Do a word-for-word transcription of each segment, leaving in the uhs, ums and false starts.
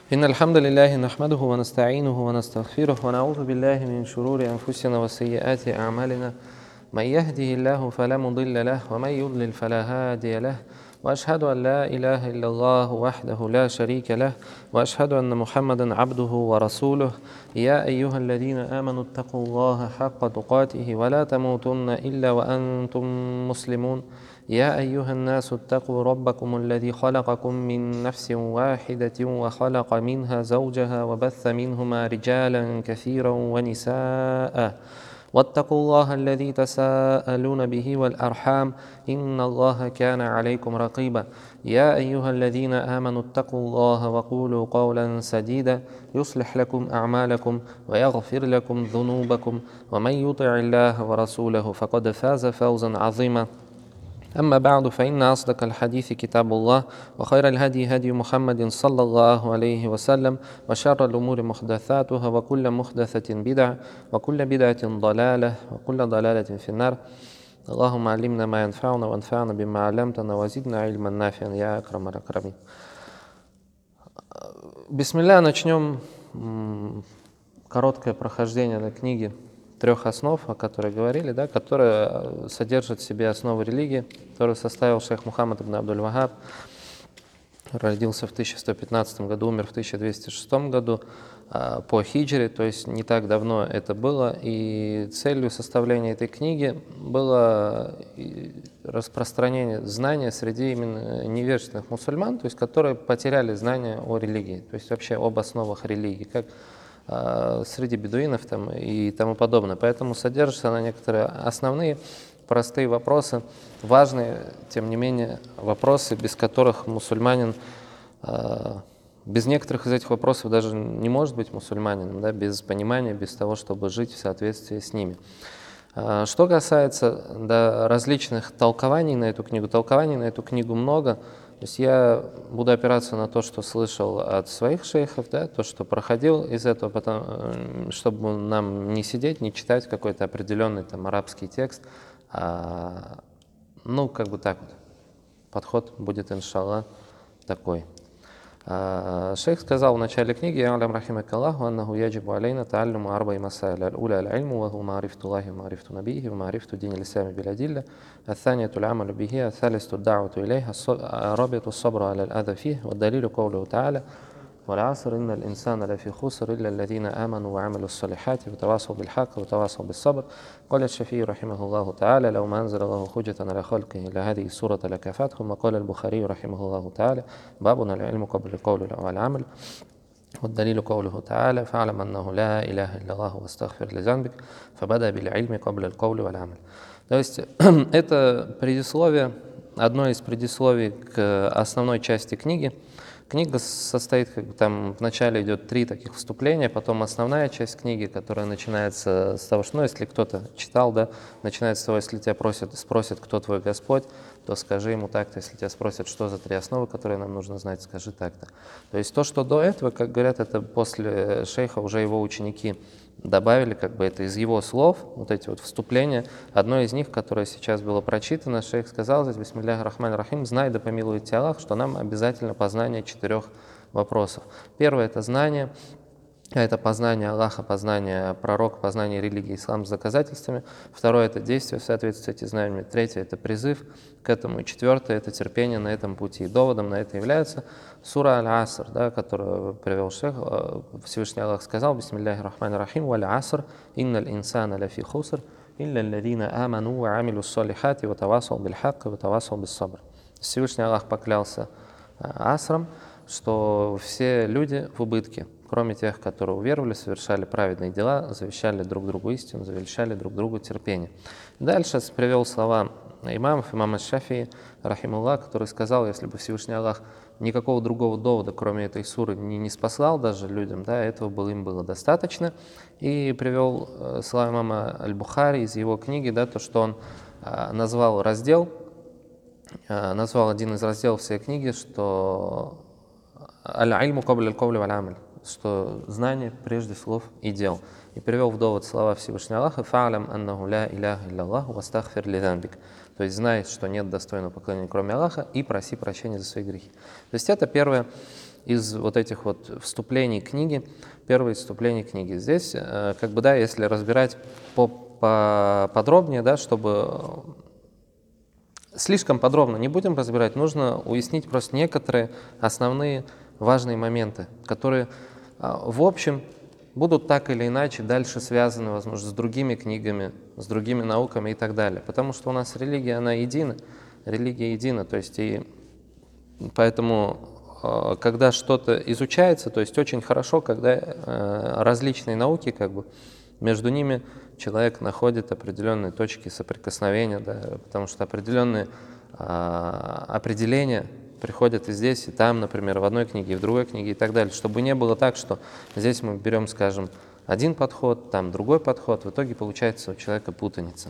إن الحمد لله نحمده ونستعينه ونستغفره ونعوذ بالله من شرور أنفسنا وسيئات أعمالنا من يهده الله فلا مضل له ومن يضلل فلا هادي له وأشهد أن لا إله إلا الله وحده لا شريك له وأشهد أن محمدا عبده ورسوله يا أيها الذين آمنوا اتقوا الله حق تقاته ولا تموتن إلا وأنتم مسلمون يا أيها الناس اتقوا ربكم الذي خلقكم من نفس واحدة وخلق منها زوجها وبث منهما رجالا كثيرا ونساء واتقوا الله الذي تساءلون به والأرحام إن الله كان عليكم رقيبا يا أيها الذين آمنوا اتقوا الله وقولوا قولا سديدا يصلح لكم أعمالكم ويغفر لكم ذنوبكم ومن يطع الله ورسوله فقد فاز فوزا عظيما أما بعد فإن أصدق الحديث كتاب الله وخير الهدي هدي محمد صلى الله عليه وسلم وشر الأمور محدثاتها وكل محدثة بدعة وكل بدعة ضلالة وكل ضلالة في النار. اللهم علمنا ما ينفعنا وانفعنا بما علمتنا وزدنا علما نافعا يا أكرم الأكرمين. Бисмилля, начнем короткое прохождение на книги трех основ, о которых говорили, да, которые содержат в себе основы религии, которую составил шейх Мухаммад ибн Абдуль-Вахаб. Родился в тысяча сто пятнадцатом году, умер в тысяча двести шестом году по хиджре, то есть не так давно это было. И целью составления этой книги было распространение знания среди именно невежественных мусульман, то есть которые потеряли знания о религии, то есть вообще об основах религии, как среди бедуинов там и тому подобное. Поэтому содержатся на некоторые основные простые вопросы, важные, тем не менее, вопросы, без которых мусульманин, без некоторых из этих вопросов даже не может быть мусульманином, да, без понимания, без того, чтобы жить в соответствии с ними. Что касается да, различных толкований на эту книгу, толкований на эту книгу много. То есть я буду опираться на то, что слышал от своих шейхов, да, то, что проходил из этого, потом, чтобы нам не сидеть, не читать какой-то определенный там арабский текст. А, ну, как бы так вот. Подход будет, иншаллах, такой. А, шейх сказал в начале книги: «Алям рахимакаллаху аннаху яджибу алейна тааллуму арбаи масаиль аль-уля аль-ильму ва ху ма'рифту Аллахи ва ма'рифту набийхи ва ма'рифту дини л-ислами бил-адилля, ат-танiyatu al-amalu bihi, ат-thalithu ad-da'watu ilayhi, ar-rabi'atu as-sabru ala al-adha fihi, wa ad-dalilu qawluhu ta'ala والعصر إن الإنسان لفي خسر إلا الذين آمنوا وعملوا الصالحات وتواصوا بالحق وتواصوا بالصبر. قال الشافعي رحمه الله تعالى: لو ما أنزل الله حجة على خلقه لهذه السورة لكفتهم. وقال البخاري رحمه الله تعالى: بابنا العلم قبل القول والعمل والدليل قوله تعالى: فاعلم أنه لا إله إلا الله واستغفر لذنبك فبدأ بالعلم قبل القول والعمل. То есть это предисловие, одно из предисловий к основной части книги. Книга состоит, как бы там вначале идет три таких вступления, потом основная часть книги, которая начинается с того, что, ну, если кто-то читал, да, начинается с того, если тебя просят, спросят, кто твой Господь, то скажи ему так-то, если тебя спросят, что за три основы, которые нам нужно знать, скажи так-то. То есть то, что до этого, как говорят, это после шейха уже его ученики добавили, как бы это из его слов, вот эти вот вступления. Одно из них, которое сейчас было прочитано, шейх сказал здесь: «Бисмилляхи рахмани рахим, знай да помилует тебя Аллах, что нам обязательно познание четырех вопросов». Первое – это знание, это познание Аллаха, познание пророка, познание религии ислам с доказательствами. Второе – это действие в соответствии с этими знаниями. Третье – это призыв к этому. И четвертое – это терпение на этом пути. И доводом на это является сура Аль-Аср, да, которую привел шейх. Всевышний Аллах сказал: «Бисмилляхи рахмани рахим, валь аср, инналь инсана лафи хуср, илля алладина аману ва амилу ссалихати ва тавасау биль хакки ва тавасау бис сабр». Всевышний Аллах поклялся асром, что все люди в убытке, кроме тех, которые уверовали, совершали праведные дела, завещали друг другу истину, завещали друг другу терпение. Дальше привел слова имамов, имама Шафии, рахимуллах, который сказал: если бы Всевышний Аллах никакого другого довода, кроме этой суры, не, не спаслал даже людям, да, этого было, им было достаточно. И привел э, слова имама Аль-Бухари из его книги, да, то, что он э, назвал раздел, э, назвал один из разделов всей книги, что «Аль-ильму кабля аль-кавли валь-амаль», что знание прежде слов и дел. И привел в довод слова Всевышнего Аллаха: «Фа'алям аннаху ля иляха илля Аллах вастагфир ли занбик». То есть знай, что нет достойного поклонения, кроме Аллаха, и проси прощения за свои грехи. То есть это первое из вот этих вот вступлений книги, первое вступление книги. Здесь, э, как бы, да, если разбирать по, по подробнее, да, чтобы слишком подробно не будем разбирать, нужно уяснить просто некоторые основные важные моменты, которые э, в общем будут так или иначе дальше связаны, возможно, с другими книгами, с другими науками и так далее. Потому что у нас религия, она едина, религия едина, то есть и поэтому, когда что-то изучается, то есть очень хорошо, когда различные науки, как бы, между ними человек находит определенные точки соприкосновения, да, потому что определенные определения приходят и здесь, и там, например, в одной книге, и в другой книге и так далее, чтобы не было так, что здесь мы берем, скажем, один подход, там другой подход, в итоге получается у человека путаница.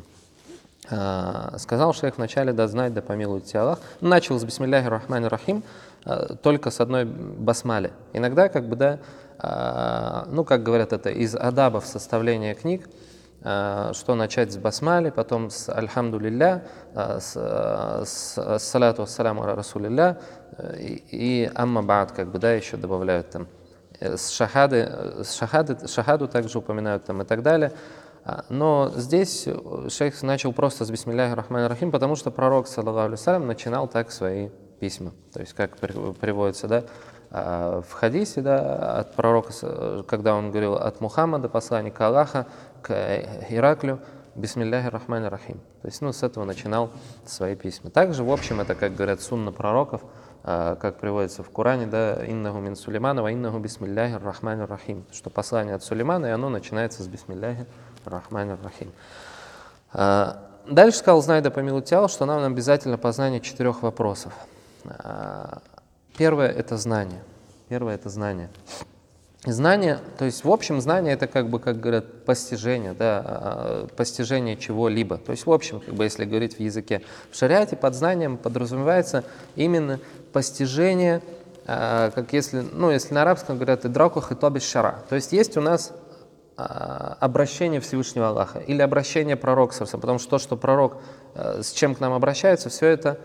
А, сказал шейх в начале: да знать, да помилует тебя Аллах. Начал с бисмилляхи рахмани рахим, а, только с одной басмали. Иногда, как бы, да, а, ну, как говорят, это из адабов составления книг, что начать с басмали, потом с альхамдулилля, с, с салату ассаляму ала расулилля и, и амма ба'д, как бы, да, еще добавляют там. С шахады, с шахады, шахаду также упоминают там и так далее. Но здесь шейх начал просто с бисмилляхи рахмани рахим, потому что пророк, саллаллаху алейхи вассалям, начинал так свои письма. То есть, как приводится, да, в хадисе, да, от пророка, когда он говорил от Мухаммада, посланника Аллаха, к Ираклю, бисмилляхи рахмани рахим. То есть, ну, с этого начинал свои письма. Также, в общем, это, как говорят, сунна пророков, как приводится в Коране, да, иннаху мин Сулеймана ва иннаху бисмилляхи рахмани рахим, что послание от Сулеймана, и оно начинается с бисмилляхи рахмани рахим. Дальше сказал: знай, да помилует тебя Аллах, что нам обязательно познание четырех вопросов. Первое – это знание. Первое – это знание. Знание, то есть, в общем, знание – это, как бы, как говорят, постижение, да, постижение чего-либо. То есть, в общем, как бы, если говорить в языке, в шариате под знанием подразумевается именно постижение, как если, ну, если на арабском говорят «идраку хитаби шара». То есть, есть у нас обращение Всевышнего Аллаха или обращение пророка, потому что то, что пророк, с чем к нам обращается, все это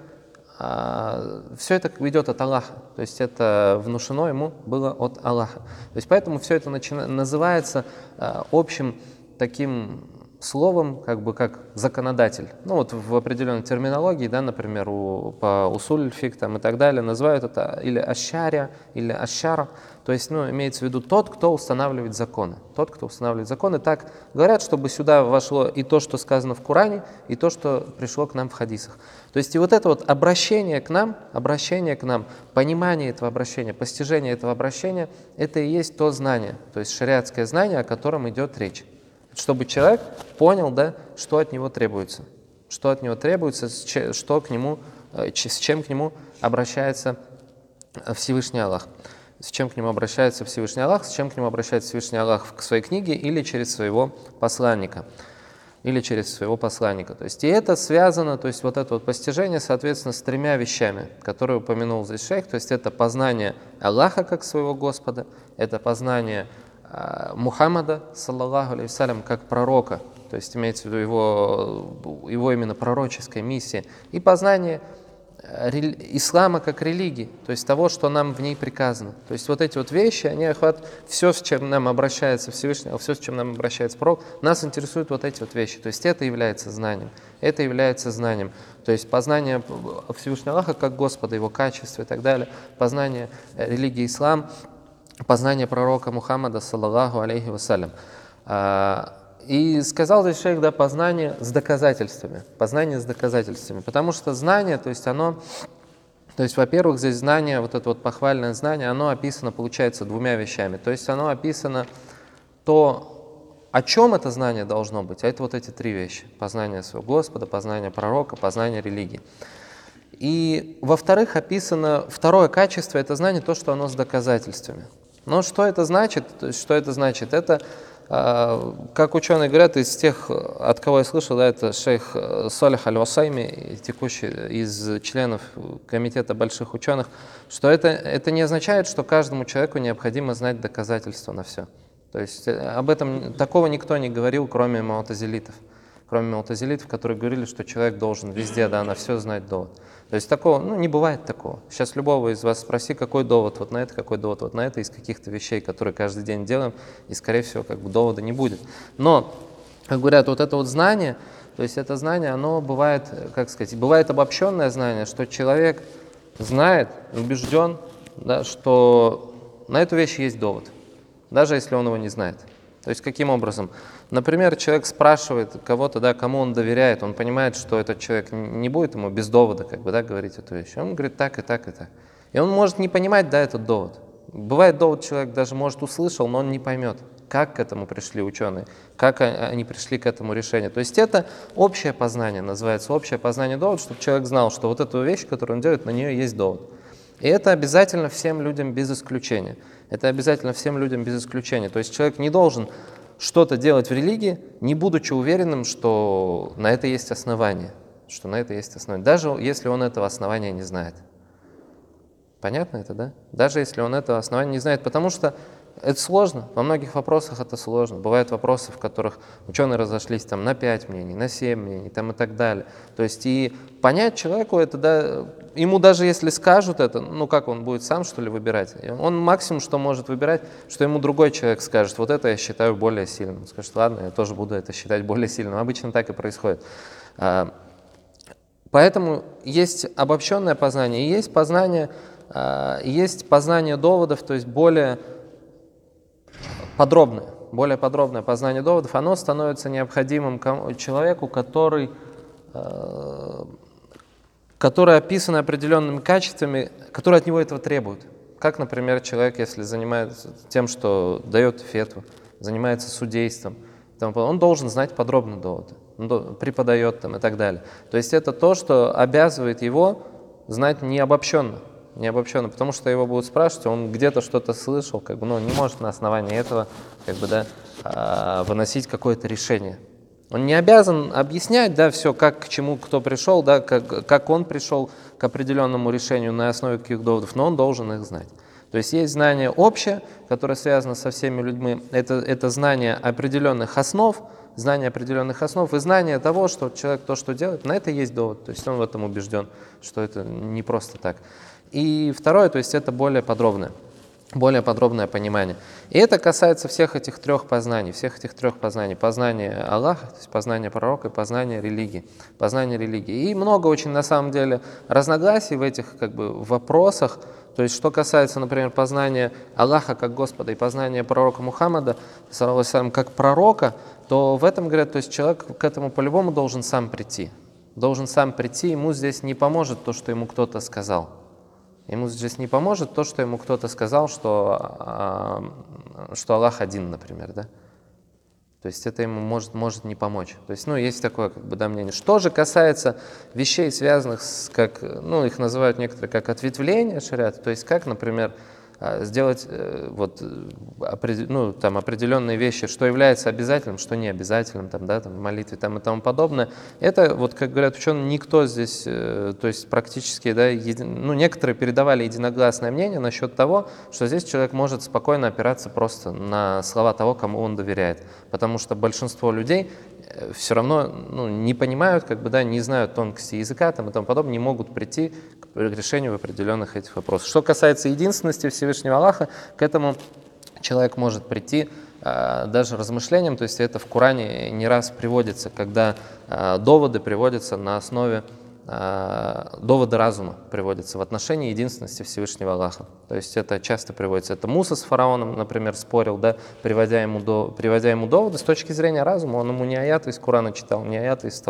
все это идет от Аллаха, то есть это внушено ему было от Аллаха. То есть поэтому все это начина... называется а, общим таким словом, как бы как законодатель. Ну вот в определенной терминологии, да, например, у, по усуль-фик там и так далее, называют это или ашария, или ашара. То есть, ну, имеется в виду тот, кто устанавливает законы. Тот, кто устанавливает законы. Так говорят, чтобы сюда вошло и то, что сказано в Коране, и то, что пришло к нам в хадисах. То есть и вот это вот обращение к нам, обращение к нам, понимание этого обращения, постижение этого обращения, это и есть то знание, то есть шариатское знание, о котором идет речь. Чтобы человек понял, да, что от него требуется, что от него требуется, что к нему, с чем к нему обращается Всевышний Аллах. С чем к нему обращается Всевышний Аллах, с чем к нему обращается Всевышний Аллах в своей книге или через своего посланника. Или через своего посланника. То есть и это связано, то есть вот это вот постижение, соответственно, с тремя вещами, которые упомянул здесь шейх. То есть это познание Аллаха как своего Господа, это познание э, Мухаммада, саллаллаху алейхи вассалям, как пророка, то есть имеется в виду его, его именно пророческой миссии, и познание ислама как религии, то есть того, что нам в ней приказано. То есть вот эти вот вещи, они охватывают все, с чем нам обращается Всевышний, все, с чем нам обращается пророк, нас интересуют вот эти вот вещи. То есть это является знанием. Это является знанием. То есть познание Всевышнего Аллаха как Господа, его качества и так далее, познание религии ислам, познание пророка Мухаммада, саллаллаху алейхи вассалям. И сказал здесь шейх, да, познание с доказательствами, познание с доказательствами, потому что знание, то есть оно, то есть, во-первых, здесь знание, вот это вот похвальное знание, оно описано, получается, двумя вещами, то есть оно описано то, о чем это знание должно быть, а это вот эти три вещи: познание своего Господа, познание пророка, познание религии. И, во-вторых, описано второе качество, это знание, то, что оно с доказательствами. Но что это значит? То есть, что это значит? Это, как ученые говорят, из тех, от кого я слышал, да, это шейх Салих аль-Васайми, текущий из членов комитета больших ученых, что это, это не означает, что каждому человеку необходимо знать доказательства на все. То есть об этом такого никто не говорил, кроме муатазилитов. Кроме муатазилитов, которые говорили, что человек должен везде, да, на все знать довод. То есть такого, ну, не бывает такого. Сейчас любого из вас спроси, какой довод вот на это, какой довод вот на это, из каких-то вещей, которые каждый день делаем, и, скорее всего, как бы довода не будет. Но, как говорят, вот это вот знание, то есть это знание, оно бывает, как сказать, бывает обобщенное знание, что человек знает, убежден, да, что на эту вещь есть довод, даже если он его не знает. То есть каким образом? Например, человек спрашивает кого-то, да, кому он доверяет, он понимает, что этот человек не будет ему без довода как бы, да, говорить эту вещь. Он говорит так и так и так. И он может не понимать, да, этот довод. Бывает, довод человек даже, может, услышал, но он не поймет, как к этому пришли ученые, как они пришли к этому решению. То есть это общее познание, называется общее познание довода, чтобы человек знал, что вот эту вещь, которую он делает, на нее есть довод. И это обязательно всем людям без исключения. Это обязательно всем людям без исключения. То есть человек не должен что-то делать в религии, не будучи уверенным, что на это есть основание. Что на это есть основание. Даже если он этого основания не знает. Понятно это, да? Даже если он этого основания не знает. Потому что это сложно. Во многих вопросах это сложно. Бывают вопросы, в которых ученые разошлись там, на пять мнений, на семь мнений там, и так далее. То есть и понять человеку это, да, ему даже если скажут это, ну как он будет сам что ли выбирать? Он максимум, что может выбирать, что ему другой человек скажет, вот это я считаю более сильным. Он скажет, ладно, я тоже буду это считать более сильным. Обычно так и происходит. Поэтому есть обобщенное познание, и есть познание, есть познание доводов, то есть более подробное, более подробное познание доводов, оно становится необходимым человеку, который, который описан определенными качествами, которые от него этого требуют. Как, например, человек, если занимается тем, что дает фетву, занимается судейством, он должен знать подробно доводы, он преподает там и так далее. То есть это то, что обязывает его знать не обобщенно. Не обобщенно, потому что его будут спрашивать, он где-то что-то слышал, как бы, ну, не может на основании этого как бы, да, выносить какое-то решение. Он не обязан объяснять, да, все, как к чему кто пришел, да, как, как он пришел к определенному решению на основе каких доводов, но он должен их знать. То есть есть знание общее, которое связано со всеми людьми, это, это знание определенных основ, знание определенных основ и знание того, что человек то, что делает, на это есть довод, то есть он в этом убежден, что это не просто так. И второе, то есть это более подробное, более подробное понимание. И это касается всех этих трех познаний, всех этих трех познаний. Познание Аллаха, то есть познание пророка и познание религии. Познание религии. И много очень, на самом деле, разногласий в этих как бы, вопросах. То есть, что касается, например, познания Аллаха как Господа и познания пророка Мухаммада, саллаллаху алейхи ва саллям, как пророка, то в этом, говорят, то есть человек к этому по-любому должен сам прийти. Должен сам прийти, ему здесь не поможет то, что ему кто-то сказал. Ему здесь не поможет то, что ему кто-то сказал, что, что Аллах один, например, да? То есть это ему может, может не помочь. То есть, ну, есть такое как бы, да, мнение. Что же касается вещей, связанных с, как, ну, их называют некоторые как ответвление шариата, то есть как, например, сделать вот, ну, там, определенные вещи, что является обязательным, что не обязательным, там, да, там, в молитве там, и тому подобное. Это, вот, как говорят ученые, никто здесь, то есть практически, да, еди... ну, некоторые передавали единогласное мнение насчет того, что здесь человек может спокойно опираться просто на слова того, кому он доверяет. Потому что большинство людей все равно ну, не понимают, как бы, да, не знают тонкости языка там, и тому подобное, не могут прийти к решению определенных этих вопросов. Что касается единственности Всевышнего Аллаха, к этому человек может прийти а, даже размышлением, то есть это в Коране не раз приводится, когда а, доводы приводятся на основе а, доводы разума приводятся в отношении единственности Всевышнего Аллаха. То есть это часто приводится. Это Муса с фараоном, например, спорил, да, приводя, ему до, приводя ему доводы с точки зрения разума. Он ему не аяты из Корана читал, не аяты из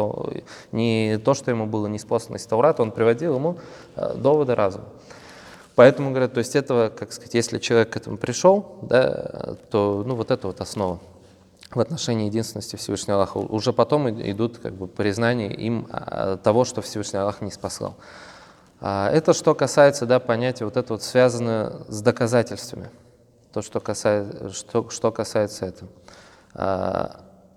не то, что ему было неспослано из Таурата, он приводил ему а, доводы разума. Поэтому, говорят, то есть этого, как сказать, если человек к этому пришел, да, то ну, вот это вот основа в отношении единственности Всевышнего Аллаха. Уже потом идут как бы признания им того, что Всевышний Аллах не спасал. Это что касается, да, понятия, вот это вот связано с доказательствами. То, что касается, что, что касается этого.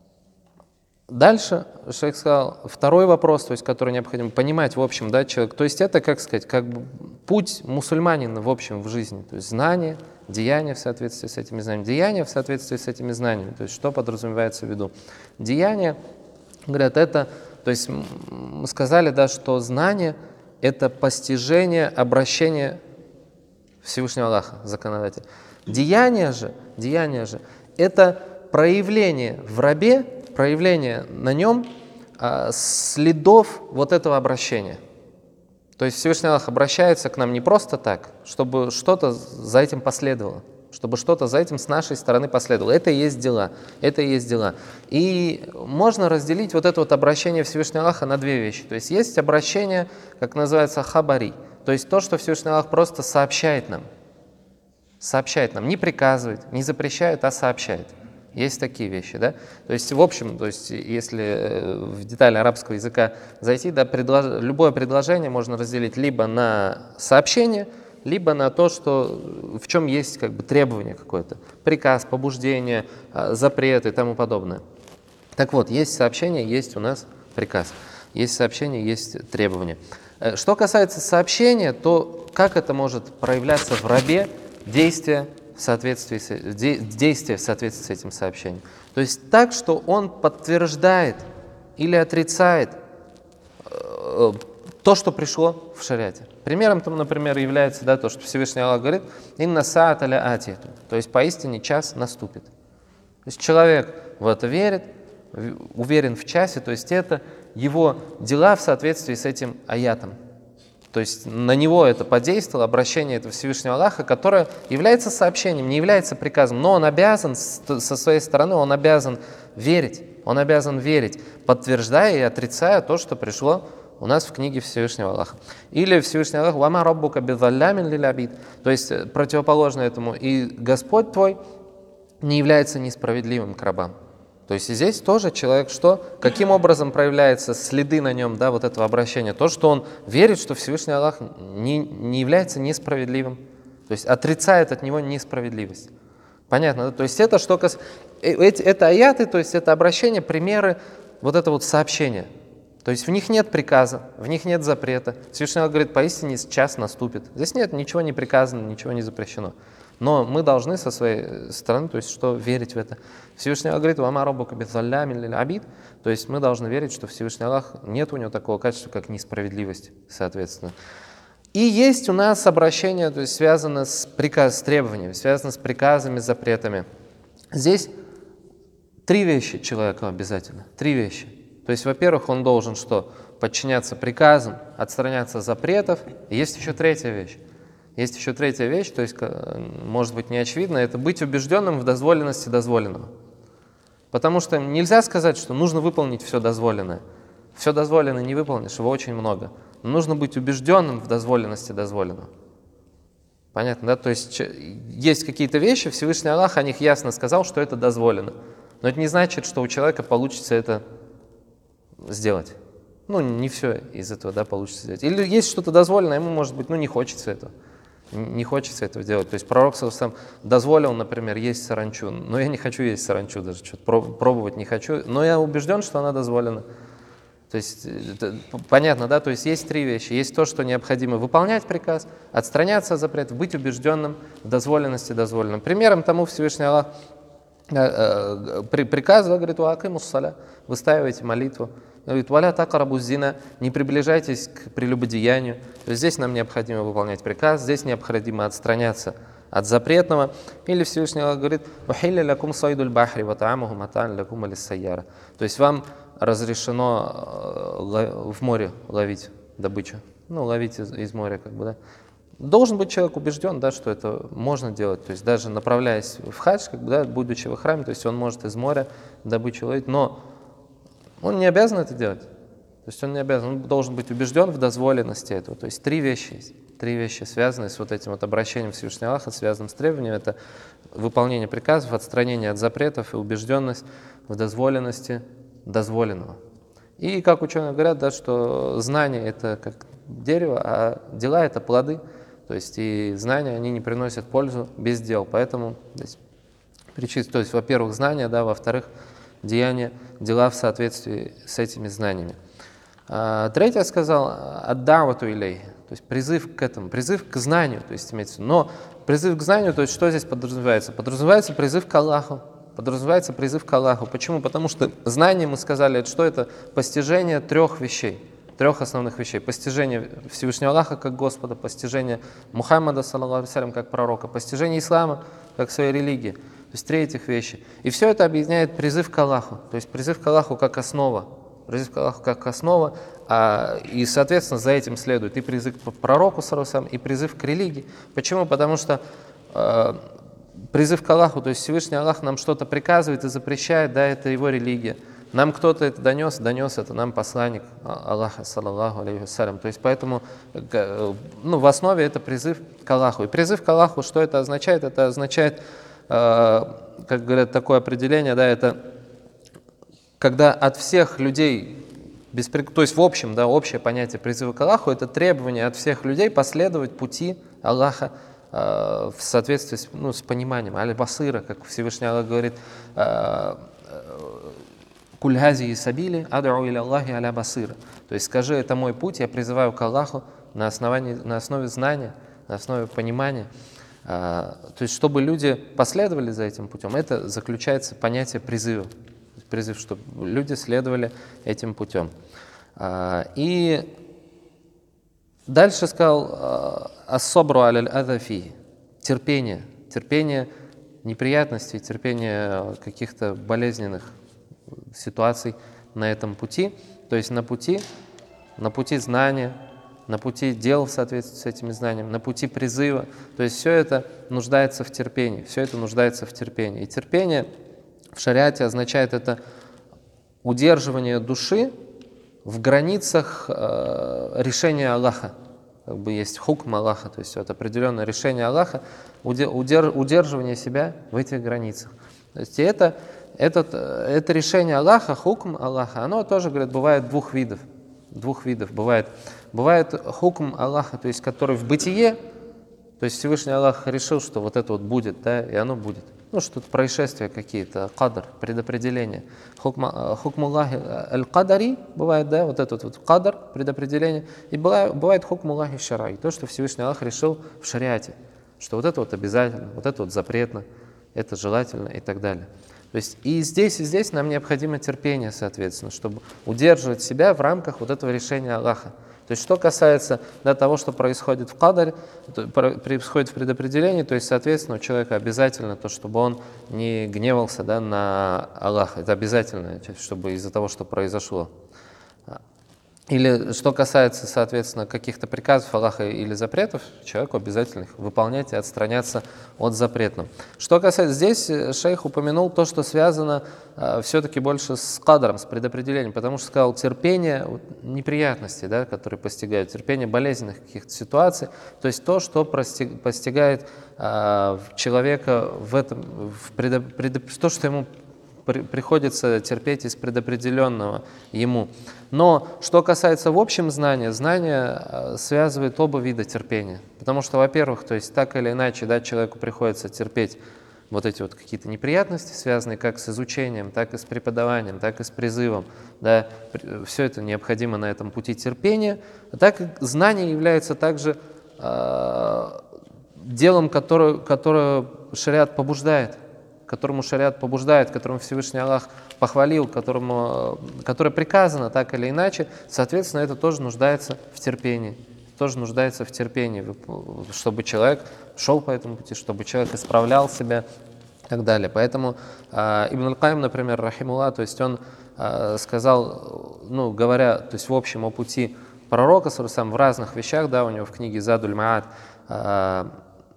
Дальше шейх сказал, второй вопрос, то есть, который необходимо понимать в общем, да, человек, то есть это, как сказать, как бы путь мусульманина в общем в жизни, то есть знание, деяния в соответствии с этими знаниями, деяния в соответствии с этими знаниями, то есть что подразумевается в виду. Деяния, говорят, это, то есть мы сказали, да, что знание – это постижение, обращение Всевышнего Аллаха, законодателя. Деяние же, деяние же – это проявление в рабе, проявление на нем а, следов вот этого обращения. То есть Всевышний Аллах обращается к нам не просто так, чтобы что-то за этим последовало, чтобы что-то за этим с нашей стороны последовало. Это и есть дела, это и есть дела. И можно разделить вот это вот обращение Всевышнего Аллаха на две вещи. То есть есть обращение, как называется, хабари, то есть то, что Всевышний Аллах просто сообщает нам. Сообщает нам, не приказывает, не запрещает, а сообщает. Есть такие вещи, да? То есть, в общем, то есть, если в детали арабского языка зайти, да, предлож... любое предложение можно разделить либо на сообщение, либо на то, что, в чем есть как бы требование какое-то, приказ, побуждение, запрет и тому подобное. Так вот, есть сообщение, есть у нас приказ, есть сообщение, есть требование. Что касается сообщения, то как это может проявляться в рабе, действие в соответствии с, действие в соответствии с этим сообщением? То есть так, что он подтверждает или отрицает э, то, что пришло в шариате. Примером тому, например, является, да, то, что Всевышний Аллах говорит: «Инна саат аля атиету», то есть поистине час наступит. То есть человек в это верит, уверен в часе, то есть это его дела в соответствии с этим аятом. То есть на него это подействовало, обращение этого Всевышнего Аллаха, которое является сообщением, не является приказом, но он обязан, со своей стороны, он обязан верить, он обязан верить, подтверждая и отрицая то, что пришло у нас в книге Всевышнего Аллаха. Или Всевышний Аллах: «Вама раббука бидзаллямин лиль абид», то есть противоположно этому: «И Господь твой не является несправедливым к рабам». То есть и здесь тоже человек что? Каким образом проявляются следы на нем, да, вот этого обращения? То, что он верит, что Всевышний Аллах не, не является несправедливым. То есть отрицает от него несправедливость. Понятно, да? То есть это что касается... Это аяты, то есть это обращение, примеры вот это вот сообщения. То есть в них нет приказа, в них нет запрета. Всевышний Аллах говорит: поистине час наступит. Здесь нет, ничего не приказано, ничего не запрещено. Но мы должны со своей стороны, то есть что, верить в это. Всевышний Аллах говорит: «Вама раббука бидзаллямин лиль абид», то есть мы должны верить, что Всевышний Аллах, нет у него такого качества, как несправедливость, соответственно. И есть у нас обращение, то есть связано с, приказ, с требованиями, связано с приказами, с запретами. Здесь три вещи человеку обязательно, три вещи. То есть, во-первых, он должен что? Подчиняться приказам, отстраняться от запретов. И есть еще третья вещь. Есть еще третья вещь, то есть, может быть, не очевидно, это быть убежденным в дозволенности дозволенного. Потому что нельзя сказать, что нужно выполнить все дозволенное. Все дозволенное не выполнишь, его очень много. Но нужно быть убежденным в дозволенности дозволенного. Понятно, да? То есть есть какие-то вещи, Всевышний Аллах о них ясно сказал, что это дозволено. Но это не значит, что у человека получится это сделать. Ну, не все из этого, да, получится сделать. Или есть что-то дозволенное, ему, может быть, ну, не хочется этого. Не хочется этого делать. То есть пророк сам дозволил, например, есть саранчу, но я не хочу есть саранчу, даже что-то пробовать не хочу, но я убежден, что она дозволена. То есть это, понятно, да? То есть есть три вещи. Есть то, что необходимо выполнять приказ, отстраняться от запретов, быть убежденным в дозволенности дозволенным. Примером тому Всевышний Аллах э, э, при, приказывал, говорит: «Уакимус саля», выстаивайте молитву. Говорит: «Валя такарабу зина», не приближайтесь к прелюбодеянию. То есть здесь нам необходимо выполнять приказ, здесь необходимо отстраняться от запретного. Или Всевышний Аллах говорит: «Ухилля лякум сайдуль бахри ва таамуху матаан лякум алиссайяра». То есть вам разрешено в море ловить добычу. Ну, ловить из, из моря, как бы, да. Должен быть человек убежден, да, что это можно делать. То есть даже направляясь в хадж, как бы, да, будучи во храме, то есть он может из моря добычу ловить, но он не обязан это делать. То есть он не обязан, он должен быть убежден в дозволенности этого. То есть три вещи есть. Три вещи, связанные с вот этим вот обращением Всевышнего Аллаха, связанным с требованием. Это выполнение приказов, отстранение от запретов и убежденность в дозволенности дозволенного. И как ученые говорят, да, что знание — это как дерево, а дела — это плоды. То есть и знания, они не приносят пользу без дел. Поэтому здесь причислить, то есть, во-первых, знания, да, во-вторых, деяния, дела в соответствии с этими знаниями. А, третье сказал: «Аддавату илей», то есть призыв к этому, призыв к знанию, то есть имеется. Но призыв к знанию, то есть что здесь подразумевается? Подразумевается призыв к Аллаху, подразумевается призыв к Аллаху. Почему? Потому что знание, мы сказали, это что? Это постижение трех вещей. трех основных вещей. Постижение Всевышнего Аллаха как Господа, постижение Мухаммада, саллаллаху алейхи ва саллям, как пророка, постижение ислама как своей религии. То есть три этих вещи. И все это объединяет призыв к Аллаху. То есть призыв к Аллаху как основа. Призыв к Аллаху как основа. А, и, соответственно, за этим следует и призыв к пророку, саллаллаху алейхи ва саллям, и призыв к религии. Почему? Потому что э, призыв к Аллаху, то есть Всевышний Аллах нам что-то приказывает и запрещает, да, это его религия. Нам кто-то это донес, донес это нам посланник Аллаха, саллаллаху алейхи ва саллям. То есть поэтому ну, в основе это призыв к Аллаху. И призыв к Аллаху, что это означает? Это означает, э, как говорят, такое определение, да, это когда от всех людей, беспрек... то есть в общем, да, общее понятие призыва к Аллаху, это требование от всех людей последовать пути Аллаха э, в соответствии с, ну, с пониманием. Аль-Басира, как Всевышний Аллах говорит, э, «Кульгази и сабили, адрау иля Аллахи аля басира». То есть скажи, это мой путь, я призываю к Аллаху на, основании, на основе знания, на основе понимания. А, то есть чтобы люди последовали за этим путем, это заключается понятие призыва. Призыв, чтобы люди следовали этим путем. А, и дальше сказал «ас-собру аляль адафи» – терпение, терпение неприятностей, терпение каких-то болезненных ситуаций на этом пути, то есть на пути, на пути знания, на пути дел в соответствии с этими знаниями, на пути призыва. То есть все это нуждается в терпении, все это нуждается в терпении. И терпение в шариате означает это удерживание души в границах э, решения Аллаха. Как бы есть хукм Аллаха, то есть вот определенное решение Аллаха, удер, удерживание себя в этих границах. То есть это Этот, это решение Аллаха, хукм Аллаха, оно тоже, говорят, бывает двух видов. Двух видов бывает. Бывает хукм Аллаха, то есть который в бытие, то есть Всевышний Аллах решил, что вот это вот будет, да, и оно будет. Ну, что-то происшествия какие-то, кадр, предопределение. Хукм, хукм Аллахи аль-кадари бывает, да, вот этот вот кадр, предопределение. И бывает, бывает хукм Аллахи шарай, то, что Всевышний Аллах решил в шариате, что вот это вот обязательно, вот это вот запретно, это желательно и так далее. То есть и здесь, и здесь нам необходимо терпение, соответственно, чтобы удерживать себя в рамках вот этого решения Аллаха. То есть что касается да, того, что происходит в кадаре, происходит в предопределении, то есть, соответственно, у человека обязательно то, чтобы он не гневался да, на Аллаха. Это обязательно, чтобы из-за того, что произошло. Или что касается, соответственно, каких-то приказов Аллаха или запретов, человеку обязательно их выполнять и отстраняться от запретного. Что касается, здесь шейх упомянул то, что связано э, все-таки больше с кадром, с предопределением, потому что сказал терпение неприятностей, да, которые постигают, терпение болезненных каких-то ситуаций, то есть то, что постиг, постигает э, человека в этом, в предоп, предоп, то, что ему приходится терпеть из предопределенного ему. Но что касается в общем знания, знание связывает оба вида терпения. Потому что, во-первых, то есть так или иначе, да, человеку приходится терпеть вот эти вот какие-то неприятности, связанные как с изучением, так и с преподаванием, так и с призывом. Да, все это необходимо на этом пути терпения. А так как знание является также э, делом, которое, которое шариат побуждает, которому шариат побуждает, которому Всевышний Аллах похвалил, которому, которое приказано так или иначе, соответственно, это тоже нуждается в терпении. Тоже нуждается в терпении, чтобы человек шел по этому пути, чтобы человек исправлял себя и так далее. Поэтому э, Ибн аль-Каим, например, рахимуллах, то есть он э, сказал, ну, говоря, то есть в общем о пути пророка, сам в разных вещах, да, у него в книге Задуль Маат, э,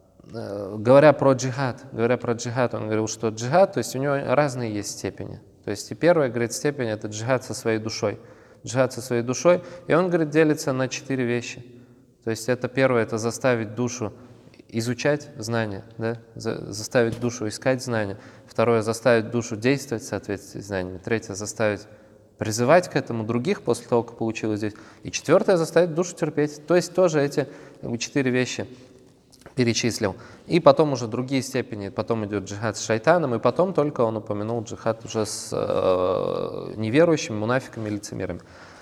говоря про джихад, говоря про джихад, он говорил, что джихад, то есть у него разные есть степени. То есть и первая, говорит, степень – это джихад со своей душой. Джихад со своей душой. И он, говорит, делится на четыре вещи. То есть это первое – это заставить душу изучать знания, да? Заставить душу искать знания. Второе – заставить душу действовать в соответствии с знаниями. Третье – заставить призывать к этому других после того, как получилось здесь. И четвертое – заставить душу терпеть. То есть тоже эти четыре вещи перечислил. И потом уже другие степени, потом идет джихад с шайтаном, и потом только он упомянул джихад уже с э, неверующими, мунафиками, лицемерами,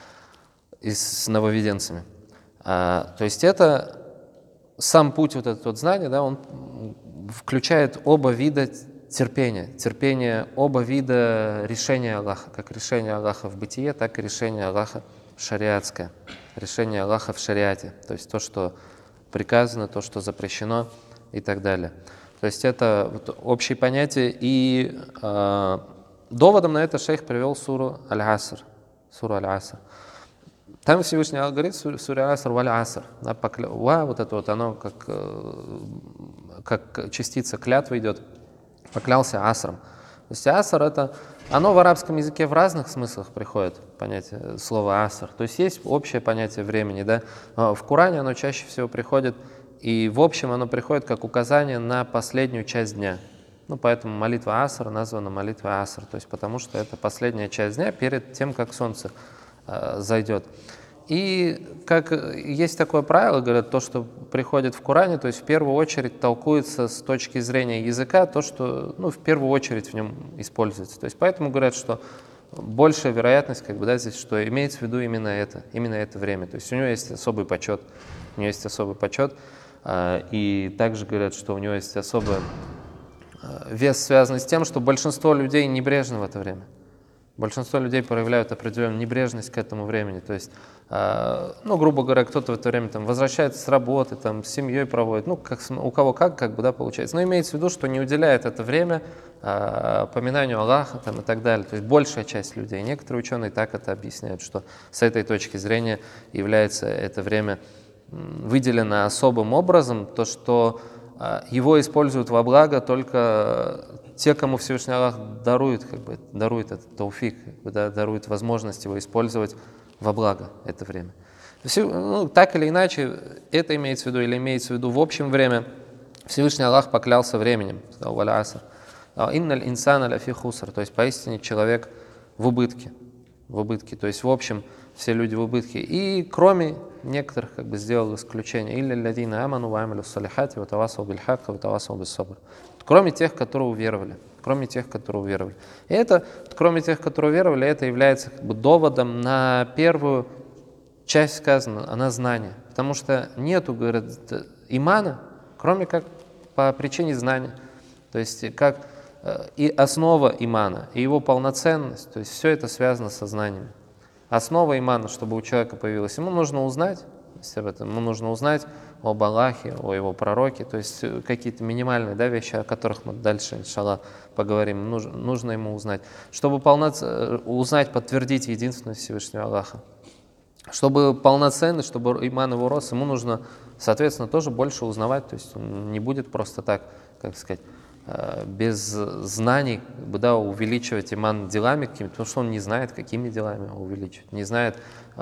и с нововведенцами. А, то есть это сам путь вот этот вот знания, да, он включает оба вида терпения, терпение, оба вида решения Аллаха, как решение Аллаха в бытие, так и решение Аллаха шариатское, решение Аллаха в шариате, то есть то, что приказано, то, что запрещено и так далее. То есть это вот общие понятия, и э, доводом на это шейх привел суру Аль-Аср. Суру Аль-Аср. Там Всевышний Аллах говорит, сура Аср валь Аср. Ва, вот это вот, оно как, как частица клятвы идет, поклялся Асром. То есть Аср это, оно в арабском языке в разных смыслах приходит, понятие слова Аср. То есть есть общее понятие времени, да. В Коране оно чаще всего приходит, и в общем оно приходит как указание на последнюю часть дня. Ну, поэтому молитва Аср названа молитвой Аср, то есть потому что это последняя часть дня перед тем, как солнце э, зайдет. И как есть такое правило, говорят, то, что приходит в Коране, то есть в первую очередь толкуется с точки зрения языка то, что ну, в первую очередь в нем используется. То есть поэтому говорят, что большая вероятность, как бы, да, здесь, что имеется в виду именно это, именно это время. То есть у него есть особый почет, у него есть особый почет, и также говорят, что у него есть особый вес, связанный с тем, что большинство людей небрежны в это время. Большинство людей проявляют определенную небрежность к этому времени. То есть, э, ну, грубо говоря, кто-то в это время там, возвращается с работы, там, с семьей проводит, ну, как, у кого как, как бы, да, получается. Но имеется в виду, что не уделяет это время э, поминанию Аллаха там, и так далее. То есть большая часть людей. Некоторые ученые так это объясняют, что с этой точки зрения является это время выделено особым образом, то, что э, его используют во благо только те, кому Всевышний Аллах дарует, как бы, дарует этот тауфик, как бы, да, дарует возможность его использовать во благо это время. Все, ну, так или иначе, это имеется в виду или имеется в виду в общем время, Всевышний Аллах поклялся временем, сказал валь аср. Инналь инсана ляфи хуср, то есть поистине человек в убытке, в убытке, то есть в общем все люди в убытке. И кроме некоторых, как бы, сделал исключение, илля лядина аману ва амилю салихати ва тавасау биль хакка ва тавасау бис сабр. Кроме тех, которые уверовали, кроме тех, которые уверовали. И это, кроме тех, которые уверовали, это является, как бы, доводом на первую часть сказано, она знание. Потому что нету, говорят, имана, кроме как по причине знания. То есть как и основа имана, и его полноценность, то есть все это связано со знанием. Основа имана, чтобы у человека появилась, ему нужно узнать об этом, ему нужно узнать об Аллахе, о его пророке, то есть какие-то минимальные, да, вещи, о которых мы дальше, иншаллах, поговорим, нужно, нужно ему узнать. Чтобы полноценно узнать, подтвердить единственность Всевышнего Аллаха. Чтобы полноценно, чтобы иман его рос, ему нужно, соответственно, тоже больше узнавать, то есть он не будет просто так, как сказать, без знаний, да, увеличивать иман делами какими-то, потому что он не знает, какими делами увеличивать, не знает э,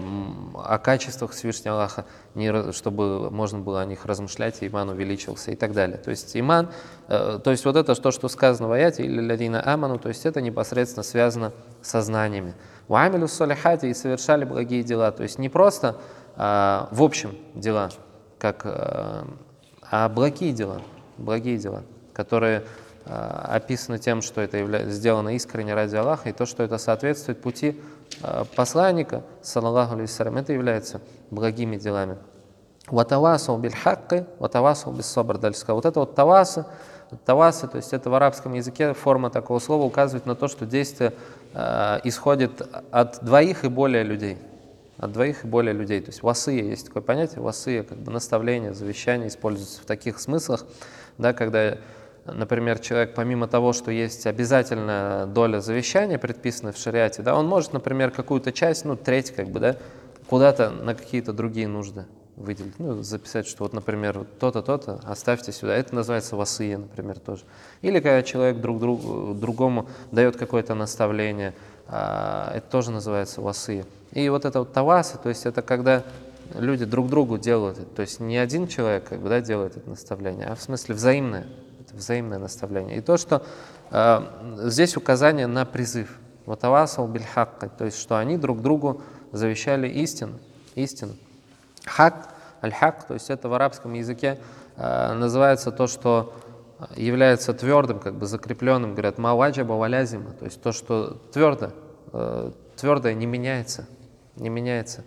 о качествах Всевышнего Аллаха, не, чтобы можно было о них размышлять, и иман увеличился и так далее. То есть иман, э, то есть вот это то, что сказано в аяте, или лядина аману, то есть это непосредственно связано со знаниями. Уамилю салихати, и совершали благие дела, то есть не просто э, в общем дела, как, э, а благие дела, благие дела, которые э, описаны тем, что это является, сделано искренне ради Аллаха, и то, что это соответствует пути э, посланника, саллаллаху алейхи вассалям, это является благими делами. Ватавасау биль хакки, ватавасау бис сабр. Дальше сказал, вот это вот таваса, таваса, то есть это в арабском языке форма такого слова указывает на то, что действие э, исходит от двоих и более людей. От двоих и более людей. То есть васия, есть такое понятие, васия, как бы наставление, завещание, используется в таких смыслах, да, когда, например, человек, помимо того, что есть обязательная доля завещания, предписанная в шариате, да, он может, например, какую-то часть, ну, треть, как бы, да, куда-то на какие-то другие нужды выделить. Ну, записать, что вот, например, вот то-то, то-то, оставьте сюда. Это называется васия, например, тоже. Или когда человек друг другу, другому дает какое-то наставление, это тоже называется васия. И вот это вот тавасы, то есть это когда люди друг другу делают это. То есть не один человек, как бы, да, делает это наставление, а в смысле взаимное. Это взаимное наставление. И то, что э, здесь указание на призыв. Вот тавасау биль хакка, то есть что они друг другу завещали истину. истину. Хак, аль-хак, то есть это в арабском языке э, называется то, что является твердым, как бы закрепленным, говорят, маваджаба валязима, то есть то, что твердо, э, твердое не меняется, не меняется.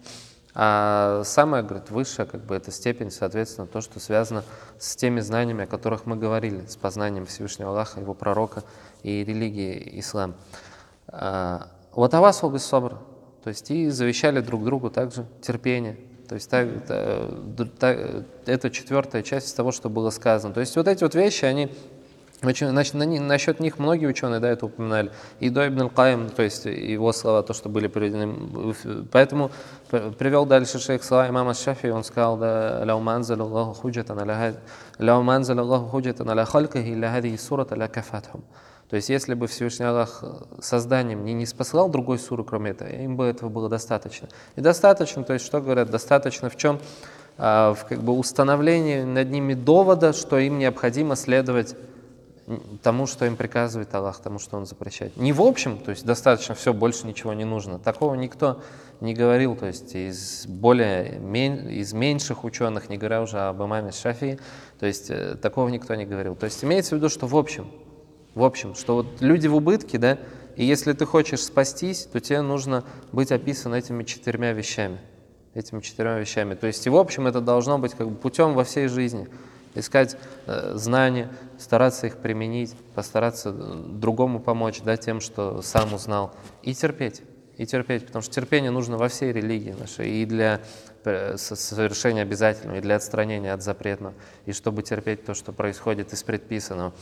А самая, говорит, высшая, как бы, эта степень, соответственно, то, что связано с теми знаниями, о которых мы говорили, с познанием Всевышнего Аллаха, его пророка и религии ислам. Ватавасау бис сабр, То есть и завещали друг другу также терпение. То есть так, так, это четвертая часть из того, что было сказано. То есть вот эти вот вещи, они очень, значит, на, насчет них многие ученые, да, это упоминали. И до Ибн аль-Каим, то есть его слова, то, что были приведены. Поэтому привел дальше шейх слова имама Шафии, он сказал, да, «Ляу манзал Аллаху худжатан аля халькахи илля хадихи сурат аля кафатхум». То есть, если бы Всевышний Аллах созданием не, не спасал другой суры, кроме этого, им бы этого было достаточно. И достаточно, то есть, что говорят, достаточно в чем? А, в как бы установлении над ними довода, что им необходимо следовать тому, что им приказывает Аллах, тому, что Он запрещает. Не в общем, то есть достаточно, все, больше ничего не нужно. Такого никто не говорил, то есть из более, из меньших ученых, не говоря уже об имаме Шафии, то есть такого никто не говорил. То есть имеется в виду, что в общем, в общем, что вот люди в убытке, да, и если ты хочешь спастись, то тебе нужно быть описан этими четырьмя вещами. Этими четырьмя вещами. То есть и в общем это должно быть как бы путем во всей жизни. Искать э, знания, стараться их применить, постараться другому помочь, да, тем, что сам узнал. И терпеть. И терпеть, потому что терпение нужно во всей религии нашей. И для э, совершения обязательного, и для отстранения от запретного. И чтобы терпеть то, что происходит из предписанного.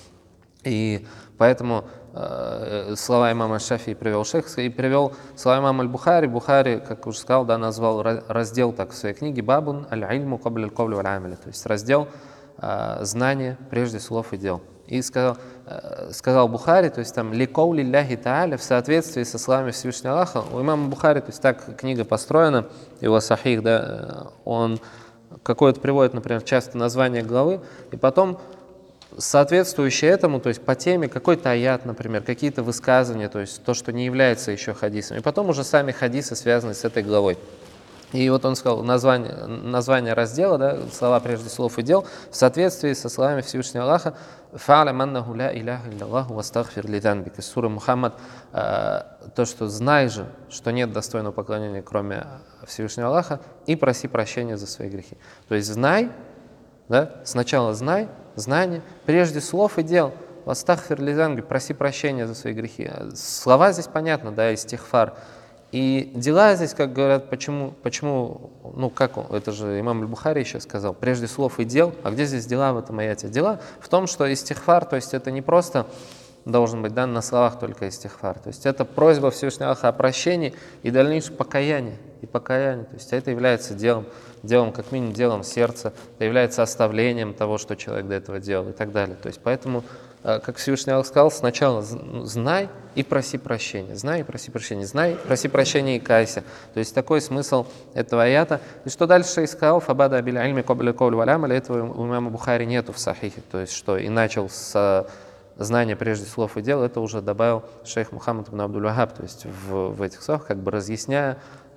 И поэтому э, слова имама Шафии привел шейх, и привел слова имама аль-Бухари. Бухари, как уже сказал, да, назвал раздел так в своей книге «Бабун аль-ильму кабля аль-ковли валь-амали», то есть раздел э, знания прежде слов и дел. И сказал, э, сказал Бухари, то есть там «ликаули ляхи тааля» в соответствии со словами Всевышнего Аллаха. У имама Бухари, то есть так книга построена, его сахих, да, он какое-то приводит, например, часто название главы, и потом соответствующее этому, то есть по теме какой-то аят, например, какие-то высказывания, то есть то, что не является еще хадисом. И потом уже сами хадисы связаны с этой главой. И вот он сказал название, название раздела, да, слова прежде слов и дел, в соответствии со словами Всевышнего Аллаха «Фа'алям аннаху ля иляха илляллаху вастагфир ли занбик». Из суры Мухаммад, э, то, что знай же, что нет достойного поклонения, кроме Всевышнего Аллаха, и проси прощения за свои грехи. То есть знай, да, сначала знай, знание, прежде слов и дел. Вастагфир ли занбик, проси прощения за свои грехи. Слова здесь понятно, да, истихфар. И дела здесь, как говорят, почему, почему, ну как он, это же имам аль-Бухари еще сказал, прежде слов и дел, а где здесь дела в этом аяте? Дела в том, что истихфар, то есть это не просто должен быть, да, на словах только истихфар, то есть это просьба Всевышнего Аллаха о прощении и дальнейшее покаяние, и покаяние, то есть это является делом, делом, как минимум делом сердца, это является оставлением того, что человек до этого делал и так далее, то есть поэтому, как Всевышний Аллах сказал, сначала знай и проси прощения. Знай и проси прощения. Знай, проси прощения и кайся. То есть такой смысл этого аята. И что дальше сказал, фабада абиль альми кабля ковли валь амали, этого у имама Бухари нету в сахихе. То есть что и начал с знания прежде слов и дел, это уже добавил шейх Мухаммад ибн Абдуль-Вахаб, то есть в, в этих словах, как бы разъясняя,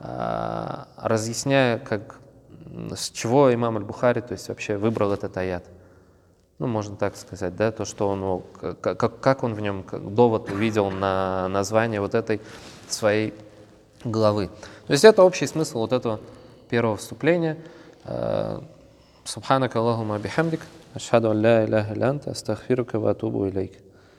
а, разъясняя, как, с чего имам аль-Бухари, то есть вообще выбрал этот аят. Ну, можно так сказать, да, то, что он, как, как он в нем как довод увидел на название вот этой своей главы. То есть это общий смысл вот этого первого вступления. Субханака Аллахумма бихамдик, ашхаду ан ля иляха илля анта, астагфирука ва атубу илейк.